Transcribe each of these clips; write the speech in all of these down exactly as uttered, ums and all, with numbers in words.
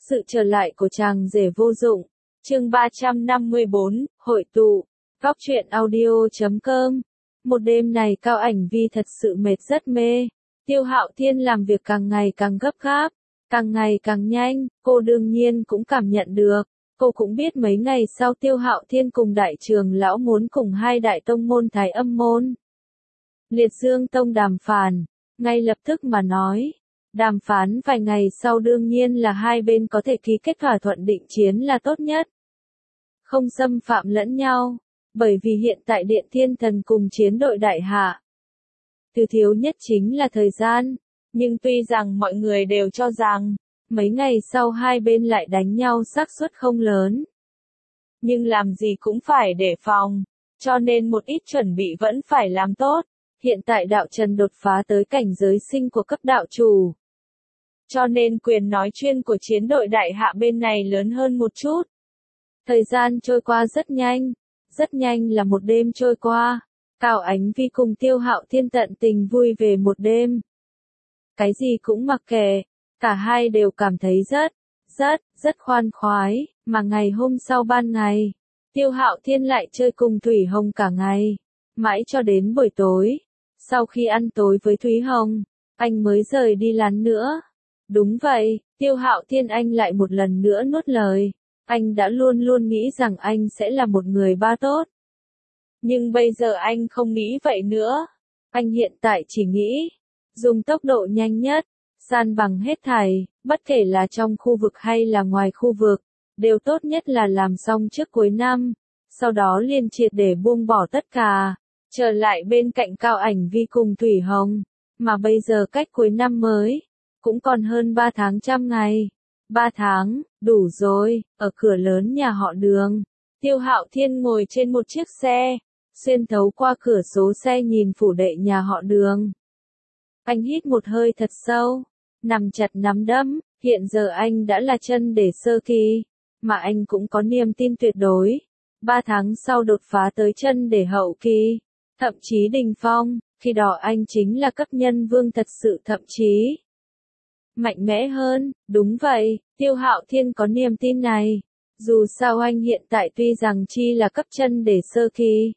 Sự trở lại của chàng rể vô dụng. Chương ba trăm năm mươi bốn, hội tụ. Góc truyện audio chấm com. Một đêm này Cao Ảnh Vi thật sự mệt rất mê. Tiêu Hạo Thiên làm việc càng ngày càng gấp gáp, càng ngày càng nhanh, cô đương nhiên cũng cảm nhận được. Cô cũng biết mấy ngày sau Tiêu Hạo Thiên cùng đại trường lão muốn cùng hai đại tông môn Thái Âm môn, Liệt Dương tông đàm phán, ngay lập tức mà nói. Đàm phán vài ngày sau đương nhiên là hai bên có thể ký kết thỏa thuận định chiến là tốt nhất. Không xâm phạm lẫn nhau, bởi vì hiện tại Điện Thiên Thần cùng chiến đội đại hạ. Thứ thiếu nhất chính là thời gian, nhưng tuy rằng mọi người đều cho rằng, mấy ngày sau hai bên lại đánh nhau xác suất không lớn. Nhưng làm gì cũng phải đề phòng, cho nên một ít chuẩn bị vẫn phải làm tốt. Hiện tại đạo trần đột phá tới cảnh giới sinh của cấp đạo chủ. Cho nên quyền nói chuyên của chiến đội đại hạ bên này lớn hơn một chút. Thời gian trôi qua rất nhanh, rất nhanh là một đêm trôi qua. Cao Ánh Vi cùng Tiêu Hạo Thiên tận tình vui về một đêm. Cái gì cũng mặc kệ, cả hai đều cảm thấy rất, rất, rất khoan khoái, mà ngày hôm sau ban ngày, Tiêu Hạo Thiên lại chơi cùng Thủy Hồng cả ngày, mãi cho đến buổi tối. Sau khi ăn tối với Thúy Hồng, anh mới rời đi lán nữa. Đúng vậy, Tiêu Hạo Thiên anh lại một lần nữa nuốt lời. Anh đã luôn luôn nghĩ rằng anh sẽ là một người ba tốt. Nhưng bây giờ anh không nghĩ vậy nữa. Anh hiện tại chỉ nghĩ, dùng tốc độ nhanh nhất, san bằng hết thảy, bất kể là trong khu vực hay là ngoài khu vực, đều tốt nhất là làm xong trước cuối năm, sau đó liền triệt để buông bỏ tất cả, trở lại bên cạnh Cao Ảnh Vi cùng Thủy Hồng, mà bây giờ cách cuối năm mới, cũng còn hơn ba tháng trăm ngày. Ba tháng, đủ rồi, ở cửa lớn nhà họ Đường, Tiêu Hạo Thiên ngồi trên một chiếc xe, xuyên thấu qua cửa sổ xe nhìn phủ đệ nhà họ Đường. Anh hít một hơi thật sâu, nằm chặt nắm đấm, hiện giờ anh đã là chân để sơ kỳ, mà anh cũng có niềm tin tuyệt đối. Ba tháng sau đột phá tới chân để hậu kỳ, thậm chí đỉnh phong, khi đó anh chính là cấp nhân vương thật sự thậm chí mạnh mẽ hơn. Đúng vậy, Tiêu Hạo Thiên có niềm tin này. Dù sao anh hiện tại tuy rằng chi là cấp chân để sơ kỳ,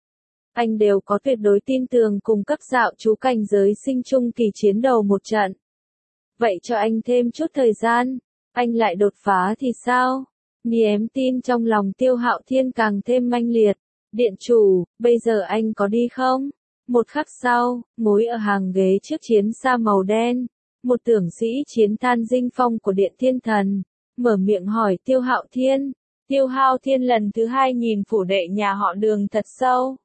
anh đều có tuyệt đối tin tưởng cùng cấp dạo chú cảnh giới sinh trung kỳ chiến đầu một trận. Vậy cho anh thêm chút thời gian, anh lại đột phá thì sao? Niềm tin trong lòng Tiêu Hạo Thiên càng thêm manh liệt. Điện chủ, bây giờ anh có đi không? Một khắc sau, ngồi ở hàng ghế trước chiến xa màu đen, một tưởng sĩ chiến than dinh phong của Điện Thiên Thần, mở miệng hỏi Tiêu Hạo Thiên. Tiêu Hạo Thiên lần thứ hai nhìn phủ đệ nhà họ Đường thật sâu.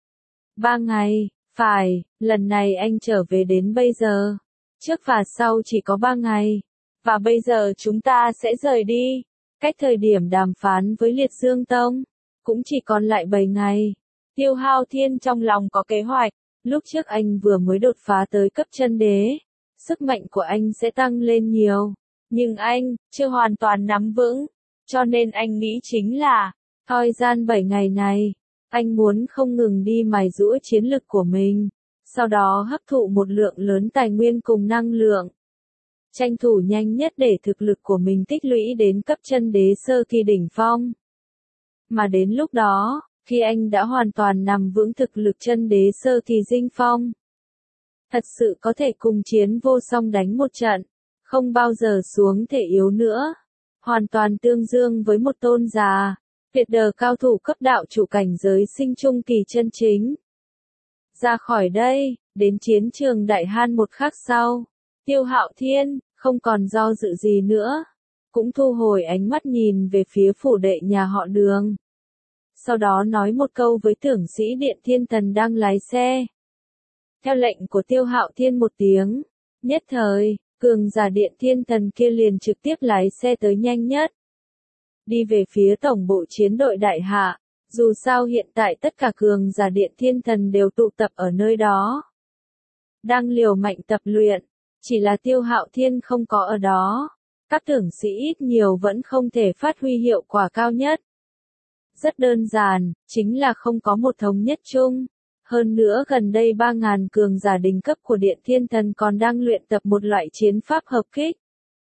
Ba ngày, phải, lần này anh trở về đến bây giờ. Trước và sau chỉ có ba ngày. Và bây giờ chúng ta sẽ rời đi. Cách thời điểm đàm phán với Liệt Dương Tông, cũng chỉ còn lại bảy ngày. Tiêu Hạo Thiên trong lòng có kế hoạch. Lúc trước anh vừa mới đột phá tới cấp chân đế. Sức mạnh của anh sẽ tăng lên nhiều. Nhưng anh, chưa hoàn toàn nắm vững. Cho nên anh nghĩ chính là, thời gian bảy ngày này, anh muốn không ngừng đi mài giũa chiến lực của mình. Sau đó hấp thụ một lượng lớn tài nguyên cùng năng lượng. Tranh thủ nhanh nhất để thực lực của mình tích lũy đến cấp chân đế sơ kỳ đỉnh phong. Mà đến lúc đó, khi anh đã hoàn toàn nằm vững thực lực chân đế sơ kỳ dinh phong, thật sự có thể cùng chiến vô song đánh một trận, không bao giờ xuống thể yếu nữa, hoàn toàn tương dương với một tôn già, tuyệt đờ cao thủ cấp đạo chủ cảnh giới sinh trung kỳ chân chính. Ra khỏi đây, đến chiến trường Đại Han một khắc sau, Tiêu Hạo Thiên, không còn do dự gì nữa, cũng thu hồi ánh mắt nhìn về phía phủ đệ nhà họ Đường. Sau đó nói một câu với tưởng sĩ Điện Thiên Thần đang lái xe. Theo lệnh của Tiêu Hạo Thiên một tiếng, nhất thời, cường giả Điện Thiên Thần kia liền trực tiếp lái xe tới nhanh nhất. Đi về phía tổng bộ chiến đội đại hạ, dù sao hiện tại tất cả cường giả Điện Thiên Thần đều tụ tập ở nơi đó. Đang liều mạnh tập luyện, chỉ là Tiêu Hạo Thiên không có ở đó. Các tưởng sĩ ít nhiều vẫn không thể phát huy hiệu quả cao nhất. Rất đơn giản, chính là không có một thống nhất chung. Hơn nữa gần đây ba nghìn cường giả đỉnh cấp của Điện Thiên Thần còn đang luyện tập một loại chiến pháp hợp kích.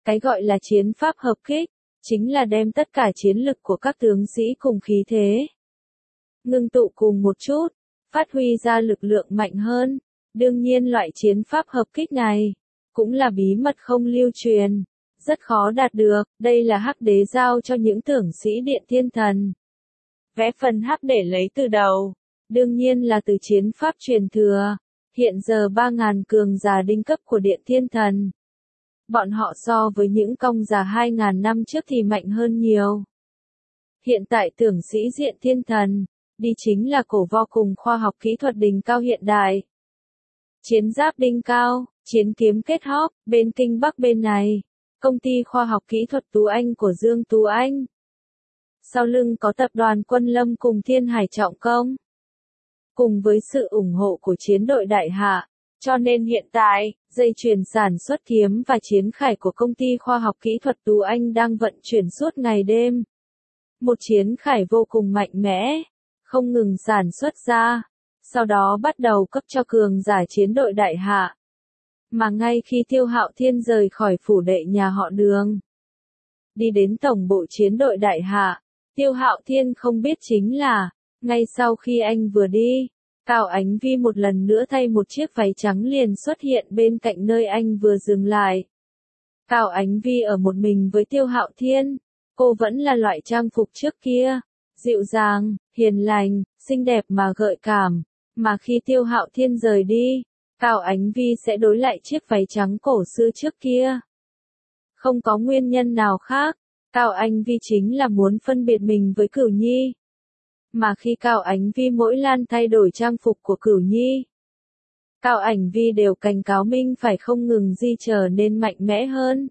Cái gọi là chiến pháp hợp kích, chính là đem tất cả chiến lực của các tướng sĩ cùng khí thế ngưng tụ cùng một chút, phát huy ra lực lượng mạnh hơn. Đương nhiên loại chiến pháp hợp kích này cũng là bí mật không lưu truyền, rất khó đạt được, đây là Hắc Đế giao cho những tưởng sĩ Điện Thiên Thần. Vẽ phần Hắc để lấy từ đầu, đương nhiên là từ chiến pháp truyền thừa, hiện giờ ba ngàn cường giả đinh cấp của Điện Thiên Thần. Bọn họ so với những công giả hai ngàn năm trước thì mạnh hơn nhiều. Hiện tại tưởng sĩ Điện Thiên Thần, đi chính là cổ vo cùng khoa học kỹ thuật đỉnh cao hiện đại. Chiến giáp đinh cao, chiến kiếm kết hóp, bên Kinh Bắc bên này, công ty khoa học kỹ thuật Tú Anh của Dương Tú Anh. Sau lưng có tập đoàn Quân Lâm cùng Thiên Hải Trọng Công. Cùng với sự ủng hộ của chiến đội Đại Hạ, cho nên hiện tại, dây chuyền sản xuất kiếm và chiến khải của công ty khoa học kỹ thuật Tú Anh đang vận chuyển suốt ngày đêm. Một chiến khải vô cùng mạnh mẽ, không ngừng sản xuất ra, sau đó bắt đầu cấp cho cường giả chiến đội Đại Hạ. Mà ngay khi Tiêu Hạo Thiên rời khỏi phủ đệ nhà họ Đường, đi đến tổng bộ chiến đội Đại Hạ, Tiêu Hạo Thiên không biết chính là, ngay sau khi anh vừa đi, Cao Ánh Vi một lần nữa thay một chiếc váy trắng liền xuất hiện bên cạnh nơi anh vừa dừng lại. Cao Ánh Vi ở một mình với Tiêu Hạo Thiên, cô vẫn là loại trang phục trước kia, dịu dàng, hiền lành, xinh đẹp mà gợi cảm, mà khi Tiêu Hạo Thiên rời đi, Cao Ánh Vi sẽ đối lại chiếc váy trắng cổ xưa trước kia. Không có nguyên nhân nào khác, Cao Ánh Vi chính là muốn phân biệt mình với Cửu Nhi. Mà khi Cao Ánh Vi mỗi lần thay đổi trang phục của Cửu Nhi, Cao Ánh Vi đều cảnh cáo mình phải không ngừng di trở nên mạnh mẽ hơn.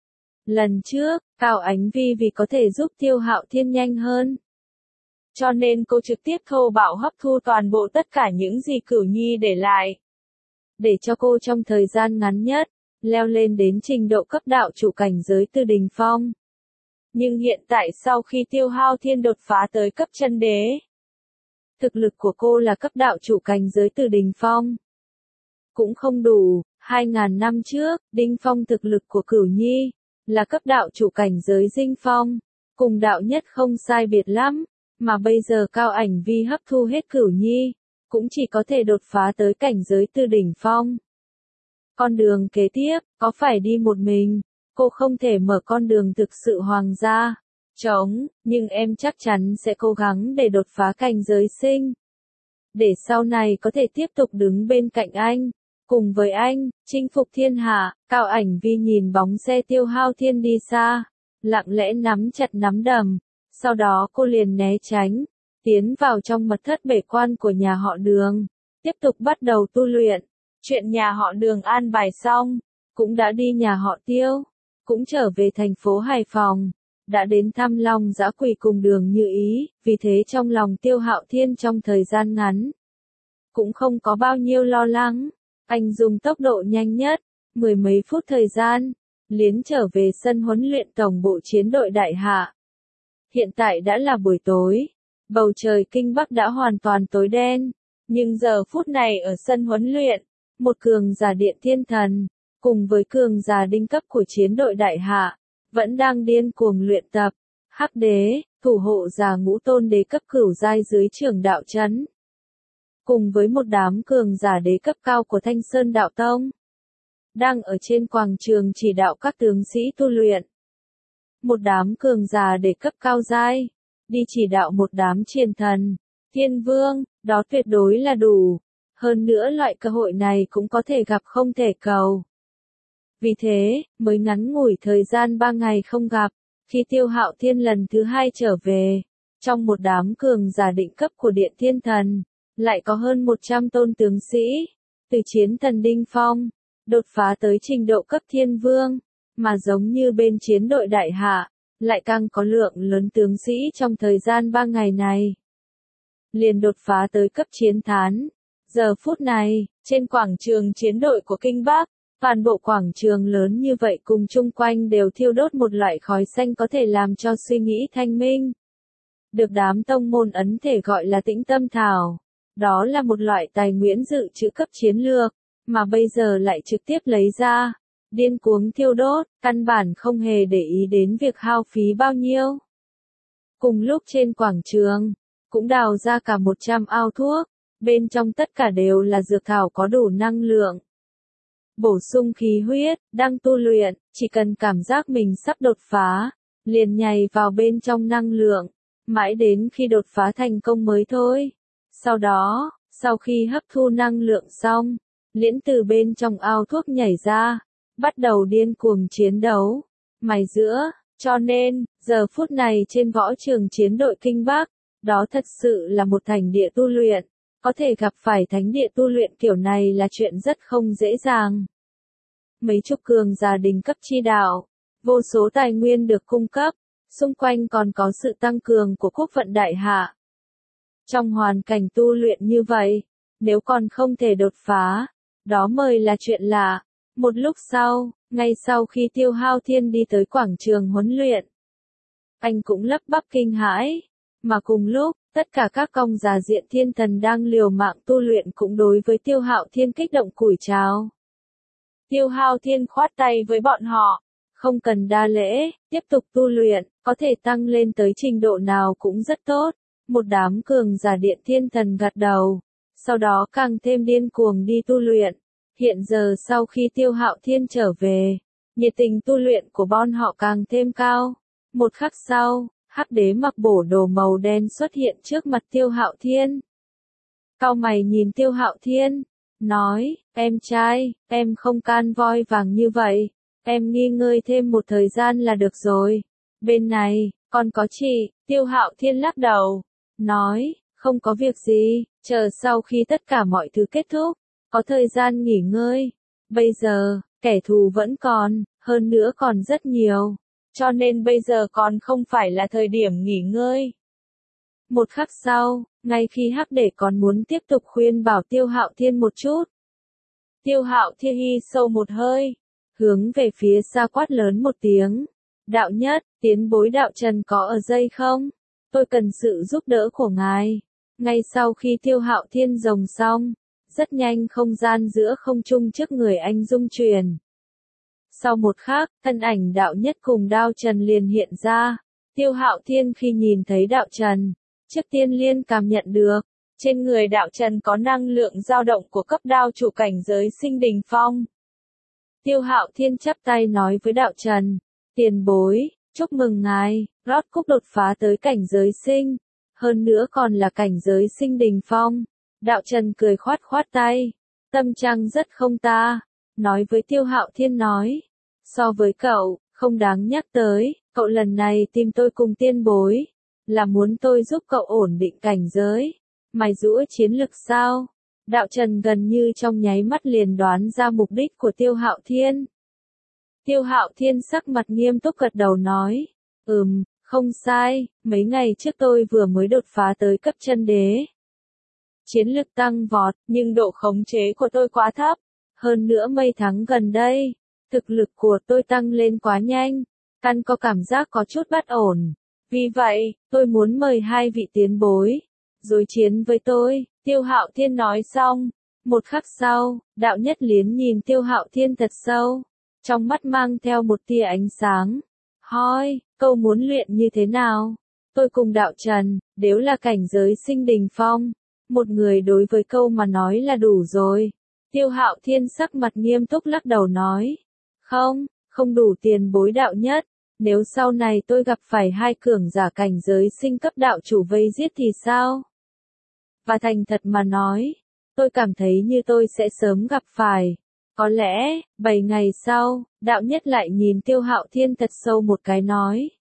Lần trước, Cao Ánh Vi vì có thể giúp Tiêu Hạo Thiên nhanh hơn, cho nên cô trực tiếp thô bạo hấp thu toàn bộ tất cả những gì Cửu Nhi để lại, để cho cô trong thời gian ngắn nhất, leo lên đến trình độ cấp đạo chủ cảnh giới từ đỉnh phong. Nhưng hiện tại sau khi Tiêu Hạo Thiên đột phá tới cấp chân đế, thực lực của cô là cấp đạo chủ cảnh giới từ đỉnh phong. Cũng không đủ, hai ngàn năm trước, đỉnh phong thực lực của Cửu Nhi, là cấp đạo chủ cảnh giới dinh phong, cùng đạo nhất không sai biệt lắm, mà bây giờ Cao Ánh Vi hấp thu hết Cửu Nhi, cũng chỉ có thể đột phá tới cảnh giới từ đỉnh phong. Con đường kế tiếp, có phải đi một mình? Cô không thể mở con đường thực sự hoàng gia, trống, nhưng em chắc chắn sẽ cố gắng để đột phá cảnh giới sinh. Để sau này có thể tiếp tục đứng bên cạnh anh, cùng với anh, chinh phục thiên hạ. Cao Ánh Vi nhìn bóng xe Tiêu Hạo Thiên đi xa, lặng lẽ nắm chặt nắm đấm, sau đó cô liền né tránh, tiến vào trong mật thất bể quan của nhà họ Đường, tiếp tục bắt đầu tu luyện. Chuyện nhà họ Đường an bài xong, cũng đã đi nhà họ Tiêu, cũng trở về thành phố Hải Phòng, đã đến thăm Long Dã Quỷ cùng Đường Như Ý, vì thế trong lòng Tiêu Hạo Thiên trong thời gian ngắn cũng không có bao nhiêu lo lắng, anh dùng tốc độ nhanh nhất, mười mấy phút thời gian, liền trở về sân huấn luyện tổng bộ chiến đội Đại Hạ. Hiện tại đã là buổi tối, bầu trời Kinh Bắc đã hoàn toàn tối đen, nhưng giờ phút này ở sân huấn luyện, một cường giả Điện Thiên Thần, cùng với cường giả đinh cấp của chiến đội Đại Hạ, vẫn đang điên cuồng luyện tập. Hắc Đế, thủ hộ giả ngũ tôn đế cấp cửu giai dưới trưởng đạo trấn, cùng với một đám cường giả đế cấp cao của Thanh Sơn Đạo Tông, đang ở trên quảng trường chỉ đạo các tướng sĩ tu luyện. Một đám cường giả đế cấp cao giai, đi chỉ đạo một đám chiến thần, thiên vương, đó tuyệt đối là đủ. Hơn nữa loại cơ hội này cũng có thể gặp không thể cầu. Vì thế, mới ngắn ngủi thời gian ba ngày không gặp, khi Tiêu Hạo Thiên lần thứ hai trở về, trong một đám cường giả định cấp của Điện Thiên Thần, lại có hơn một trăm tôn tướng sĩ, từ chiến thần đinh phong, đột phá tới trình độ cấp thiên vương, mà giống như bên chiến đội Đại Hạ, lại càng có lượng lớn tướng sĩ trong thời gian ba ngày này, liền đột phá tới cấp chiến thán. Giờ phút này, trên quảng trường chiến đội của Kinh Bắc, toàn bộ quảng trường lớn như vậy cùng chung quanh đều thiêu đốt một loại khói xanh có thể làm cho suy nghĩ thanh minh. Được đám tông môn ấn thể gọi là tĩnh tâm thảo. Đó là một loại tài nguyên dự trữ cấp chiến lược, mà bây giờ lại trực tiếp lấy ra, điên cuồng thiêu đốt, căn bản không hề để ý đến việc hao phí bao nhiêu. Cùng lúc trên quảng trường, cũng đào ra cả một trăm ao thuốc, bên trong tất cả đều là dược thảo có đủ năng lượng. Bổ sung khí huyết, đang tu luyện, chỉ cần cảm giác mình sắp đột phá, liền nhảy vào bên trong năng lượng, mãi đến khi đột phá thành công mới thôi. Sau đó, sau khi hấp thu năng lượng xong, liễn từ bên trong ao thuốc nhảy ra, bắt đầu điên cuồng chiến đấu, mài giữa, cho nên, giờ phút này trên võ trường chiến đội Kinh Bắc, đó thật sự là một thành địa tu luyện, có thể gặp phải thánh địa tu luyện kiểu này là chuyện rất không dễ dàng. Mấy chục cường giả đỉnh cấp chi đạo, vô số tài nguyên được cung cấp, xung quanh còn có sự tăng cường của quốc vận đại hạ. Trong hoàn cảnh tu luyện như vậy, nếu còn không thể đột phá, đó mới là chuyện lạ. Một lúc sau, ngay sau khi Tiêu Hao Thiên đi tới quảng trường huấn luyện, anh cũng lắp bắp kinh hãi, mà cùng lúc, tất cả các cong già diện thiên thần đang liều mạng tu luyện cũng đối với Tiêu Hạo Thiên kích động cùi chào. Tiêu Hao Thiên khoát tay với bọn họ, không cần đa lễ, tiếp tục tu luyện, có thể tăng lên tới trình độ nào cũng rất tốt. Một đám cường giả điện thiên thần gật đầu, sau đó càng thêm điên cuồng đi tu luyện. Hiện giờ sau khi Tiêu Hạo Thiên trở về, nhiệt tình tu luyện của bọn họ càng thêm cao. Một khắc sau, Hắc Đế mặc bổ đồ màu đen xuất hiện trước mặt Tiêu Hạo Thiên. Cau mày nhìn Tiêu Hạo Thiên, nói, em trai, em không can voi vàng như vậy, em nghỉ ngơi thêm một thời gian là được rồi. Bên này, còn có chị. Tiêu Hạo Thiên lắc đầu, nói, không có việc gì, chờ sau khi tất cả mọi thứ kết thúc, có thời gian nghỉ ngơi. Bây giờ, kẻ thù vẫn còn, hơn nữa còn rất nhiều, cho nên bây giờ còn không phải là thời điểm nghỉ ngơi. Một khắc sau, ngay khi Hắc Đế còn muốn tiếp tục khuyên bảo Tiêu Hạo Thiên một chút, Tiêu Hạo Thiên hít sâu một hơi, hướng về phía xa quát lớn một tiếng, đạo nhất, tiến bối đạo Trần có ở đây không? Tôi cần sự giúp đỡ của ngài. Ngay sau khi Tiêu Hạo Thiên rồng xong, rất nhanh không gian giữa không trung trước người anh rung chuyển. Sau một khắc, thân ảnh đạo nhất cùng đao Trần liền hiện ra. Tiêu Hạo Thiên khi nhìn thấy đạo Trần, trước tiên liên cảm nhận được, trên người đạo Trần có năng lượng dao động của cấp đao chủ cảnh giới sinh đình phong. Tiêu Hạo Thiên chắp tay nói với đạo Trần, tiền bối, chúc mừng ngài, rốt cục đột phá tới cảnh giới sinh, hơn nữa còn là cảnh giới sinh đình phong. Đạo Trần cười khoát khoát tay, tâm trạng rất không ta, nói với Tiêu Hạo Thiên nói, so với cậu, không đáng nhắc tới, cậu lần này tìm tôi cùng tiên bối, là muốn tôi giúp cậu ổn định cảnh giới, mài giũa chiến lực sao? Đạo Trần gần như trong nháy mắt liền đoán ra mục đích của Tiêu Hạo Thiên. Tiêu Hạo Thiên sắc mặt nghiêm túc gật đầu nói, ừm, không sai, mấy ngày trước tôi vừa mới đột phá tới cấp chân đế. Chiến lực tăng vọt, nhưng độ khống chế của tôi quá thấp. Hơn nữa mấy tháng gần đây, thực lực của tôi tăng lên quá nhanh, căn có cảm giác có chút bất ổn. Vì vậy, tôi muốn mời hai vị tiền bối, đối chiến với tôi. Tiêu Hạo Thiên nói xong, một khắc sau, đạo nhất liến nhìn Tiêu Hạo Thiên thật sâu, trong mắt mang theo một tia ánh sáng. Hỏi, câu muốn luyện như thế nào? Tôi cùng đạo Trần, đều là cảnh giới sinh đình phong. Một người đối với câu mà nói là đủ rồi. Tiêu Hạo Thiên sắc mặt nghiêm túc lắc đầu nói. Không, không đủ tiền bối đạo nhất. Nếu sau này tôi gặp phải hai cường giả cảnh giới sinh cấp đạo chủ vây giết thì sao? Và thành thật mà nói, tôi cảm thấy như tôi sẽ sớm gặp phải. Có lẽ, bảy ngày sau, đạo nhất lại nhìn Tiêu Hạo Thiên thật sâu một cái nói.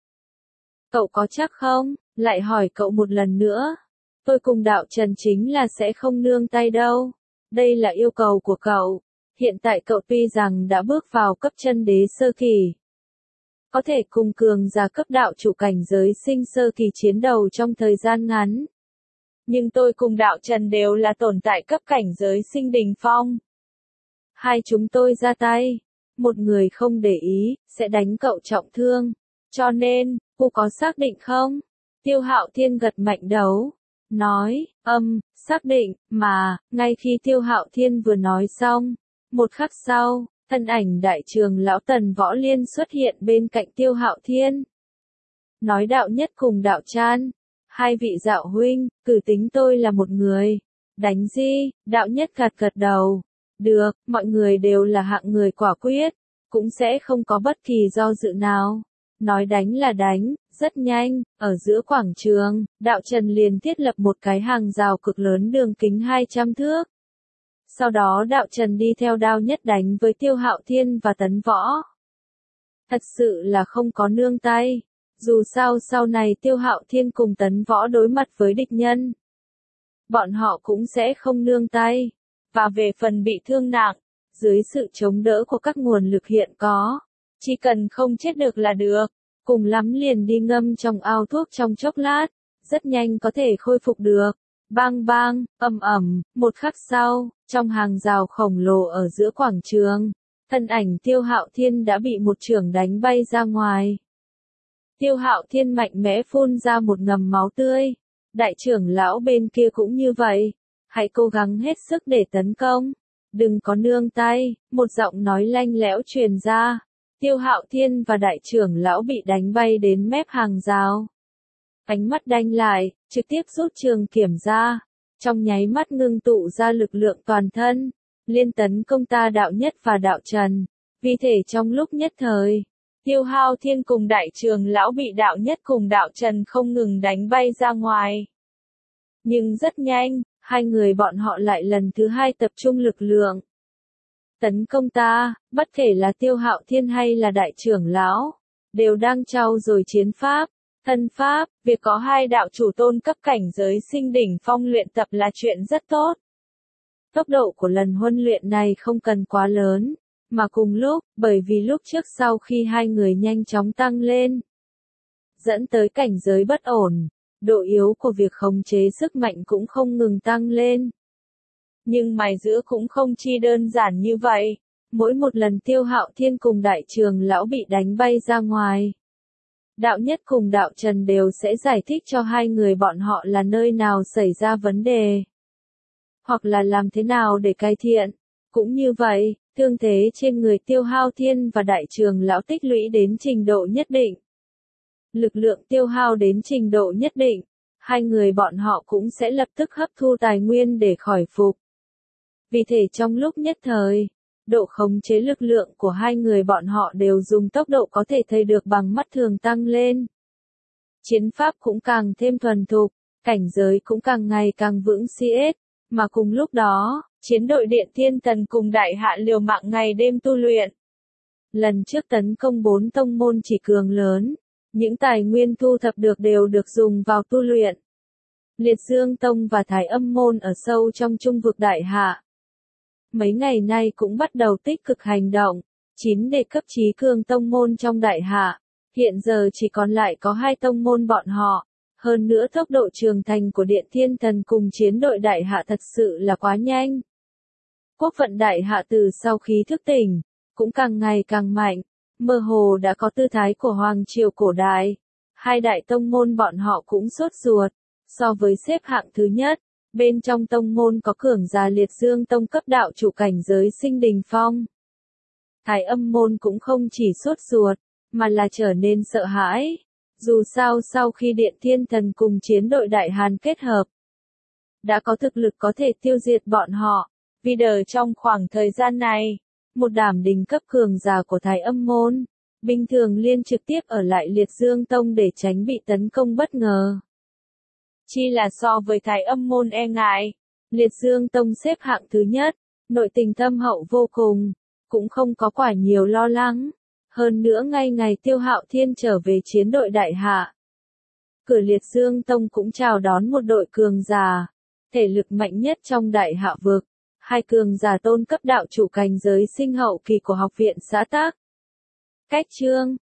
Cậu có chắc không? Lại hỏi cậu một lần nữa. Tôi cùng đạo Trần chính là sẽ không nương tay đâu. Đây là yêu cầu của cậu. Hiện tại cậu tuy rằng đã bước vào cấp chân đế sơ kỳ, có thể cùng cường giả cấp đạo chủ cảnh giới sinh sơ kỳ chiến đầu trong thời gian ngắn. Nhưng tôi cùng đạo Trần đều là tồn tại cấp cảnh giới sinh đình phong. Hai chúng tôi ra tay, một người không để ý, sẽ đánh cậu trọng thương. Cho nên, cô có xác định không? Tiêu Hạo Thiên gật mạnh đầu, nói, âm, xác định, mà, ngay khi Tiêu Hạo Thiên vừa nói xong, một khắc sau, Thân ảnh đại trường lão Tần Võ Liên xuất hiện bên cạnh Tiêu Hạo Thiên. Nói đạo nhất cùng đạo Chan, hai vị dạo huynh, cử tính tôi là một người. Đánh gì, đạo nhất gật gật đầu. Được, mọi người đều là hạng người quả quyết, cũng sẽ không có bất kỳ do dự nào. Nói đánh là đánh, rất nhanh, ở giữa quảng trường, đạo Trần liền thiết lập một cái hàng rào cực lớn đường kính hai trăm thước. Sau đó đạo Trần đi theo đao nhất đánh với Tiêu Hạo Thiên và Tấn Võ. Thật sự là không có nương tay. Dù sao sau này Tiêu Hạo Thiên cùng Tấn Võ đối mặt với địch nhân, bọn họ cũng sẽ không nương tay. Và về phần bị thương nặng, dưới sự chống đỡ của các nguồn lực hiện có, chỉ cần không chết được là được, cùng lắm liền đi ngâm trong ao thuốc trong chốc lát, rất nhanh có thể khôi phục được. Bang bang, ầm ầm, một khắc sau, trong hàng rào khổng lồ ở giữa quảng trường, thân ảnh Tiêu Hạo Thiên đã bị một chưởng đánh bay ra ngoài. Tiêu Hạo Thiên mạnh mẽ phun ra một ngầm máu tươi. Đại trưởng lão bên kia cũng như vậy. Hãy cố gắng hết sức để tấn công. Đừng có nương tay, một giọng nói lanh lẽo truyền ra. Tiêu Hạo Thiên và đại trưởng lão bị đánh bay đến mép hàng rào. Ánh mắt đanh lại, trực tiếp rút trường kiểm ra. Trong nháy mắt ngưng tụ ra lực lượng toàn thân. Liên tấn công ta đạo nhất và đạo Trần. Vì thể trong lúc nhất thời, Tiêu Hạo Thiên cùng đại trường lão bị đạo nhất cùng đạo Trần không ngừng đánh bay ra ngoài. Nhưng rất nhanh, hai người bọn họ lại lần thứ hai tập trung lực lượng. Tấn công ta, bất kể là Tiêu Hạo Thiên hay là đại trưởng lão, đều đang trau dồi chiến pháp, thân pháp, việc có hai đạo chủ tôn cấp cảnh giới sinh đỉnh phong luyện tập là chuyện rất tốt. Tốc độ của lần huấn luyện này không cần quá lớn. Mà cùng lúc, bởi vì lúc trước sau khi hai người nhanh chóng tăng lên, dẫn tới cảnh giới bất ổn, độ yếu của việc khống chế sức mạnh cũng không ngừng tăng lên. Nhưng mài giữa cũng không chi đơn giản như vậy. Mỗi một lần Tiêu Hạo Thiên cùng đại trường lão bị đánh bay ra ngoài, đạo nhất cùng đạo Trần đều sẽ giải thích cho hai người bọn họ là nơi nào xảy ra vấn đề, hoặc là làm thế nào để cải thiện. Cũng như vậy, thương thế trên người Tiêu Hạo Thiên và đại trường lão tích lũy đến trình độ nhất định. Lực lượng tiêu hao đến trình độ nhất định, hai người bọn họ cũng sẽ lập tức hấp thu tài nguyên để khỏi phục. Vì thế trong lúc nhất thời, độ khống chế lực lượng của hai người bọn họ đều dùng tốc độ có thể thấy được bằng mắt thường tăng lên. Chiến pháp cũng càng thêm thuần thục, cảnh giới cũng càng ngày càng vững siết, mà cùng lúc đó, chiến đội Điện Thiên Tần cùng Đại Hạ liều mạng ngày đêm tu luyện. Lần trước tấn công bốn tông môn chỉ cường lớn, những tài nguyên thu thập được đều được dùng vào tu luyện. Liệt Dương Tông và Thái Âm Môn ở sâu trong trung vực Đại Hạ, mấy ngày nay cũng bắt đầu tích cực hành động. Chín đệ cấp trí cường tông môn trong Đại Hạ, hiện giờ chỉ còn lại có hai tông môn bọn họ. Hơn nữa tốc độ trưởng thành của Điện Thiên Thần cùng chiến đội Đại Hạ thật sự là quá nhanh. Quốc vận Đại Hạ từ sau khi thức tỉnh, cũng càng ngày càng mạnh, mơ hồ đã có tư thái của Hoàng Triều cổ đại. Hai đại tông môn bọn họ cũng sốt ruột, so với xếp hạng thứ nhất, bên trong tông môn có cường giả Liệt Dương Tông cấp đạo chủ cảnh giới sinh đình phong. Thái Âm Môn cũng không chỉ sốt ruột, mà là trở nên sợ hãi. Dù sao sau khi Điện Thiên Thần cùng chiến đội Đại Hàn kết hợp, đã có thực lực có thể tiêu diệt bọn họ. Vì đờ trong khoảng thời gian này, một đảm đỉnh cấp cường giả của Thái Âm Môn, bình thường liên trực tiếp ở lại Liệt Dương Tông để tránh bị tấn công bất ngờ. Chi là so với Thái Âm Môn e ngại, Liệt Dương Tông xếp hạng thứ nhất, nội tình thâm hậu vô cùng, cũng không có quá nhiều lo lắng. Hơn nữa ngay ngày Tiêu Hạo Thiên trở về chiến đội Đại Hạ, cửa Liệt Dương Tông cũng chào đón một đội cường giả, thể lực mạnh nhất trong Đại Hạ vực, hai cường giả tôn cấp đạo chủ cảnh giới sinh hậu kỳ của học viện xã Tác. Cách chương